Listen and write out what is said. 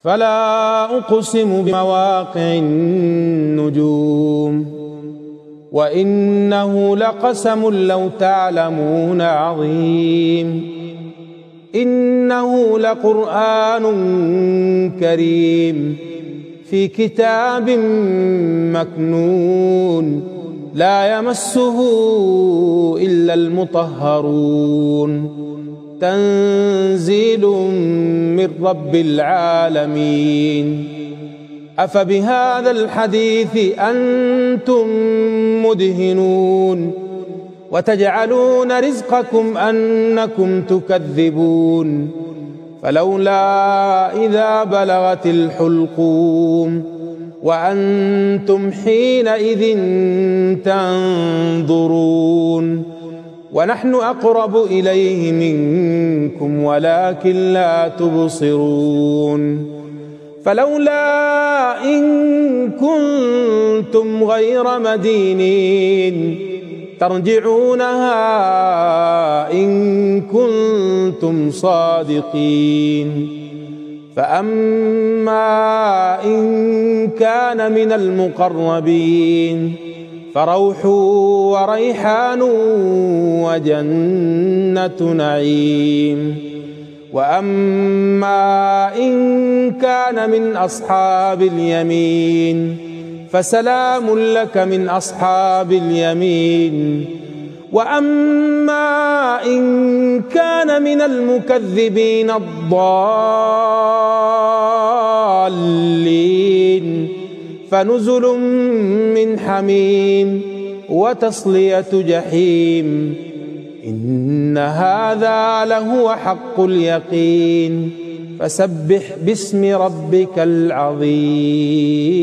فلا أقسم بمواقع النجوم وإنه لقسم لو تعلمون عظيم إنه لقرآن كريم في كتاب مكنون لا يمسه إلا المطهرون تنزيل من رب العالمين أفبهذا الحديث أنتم مدهنون وتجعلون رزقكم أنكم تكذبون فلولا إذا بلغت الحلقوم وأنتم حينئذ تنظرون ونحن أقرب إليه منكم ولكن لا تبصرون فلولا إن كنتم غير مدينين ترجعونها إن كنتم صادقين فأما إن كان من المقربين فروح وريحان وجنة نعيم وأما إن كان من أصحاب اليمين فسلام لك من أصحاب اليمين وأما إن كان من المكذبين الضالين فنزل من حميم وتصلية جحيم إن هذا لهو حق اليقين فسبح باسم ربك العظيم.